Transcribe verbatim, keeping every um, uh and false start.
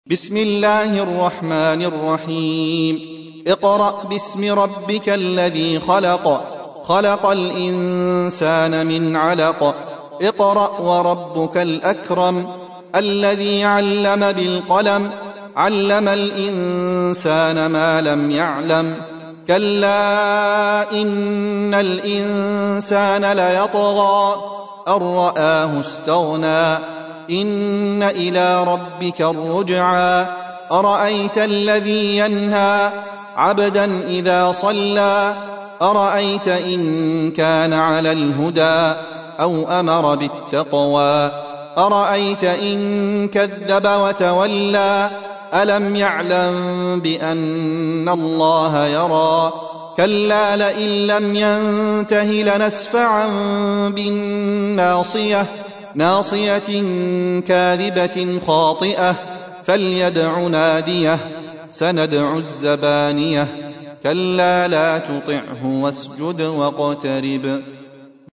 بسم الله الرحمن الرحيم اقرأ باسم ربك الذي خلق خلق الإنسان من علق اقرأ وربك الأكرم الذي علم بالقلم علم الإنسان ما لم يعلم كلا إن الإنسان ليطغى أن رآه استغنى إن إلى ربك الرجعى أرأيت الذي ينهى عبدا إذا صلى أرأيت إن كان على الهدى أو أمر بالتقوى أرأيت إن كذب وتولى ألم يعلم بأن الله يرى كلا لئن لم ينته لنسفعا بالناصية ناصية كاذبة خاطئة فليدع ناديه سندع الزبانية كلا لا تطعه واسجد واقترب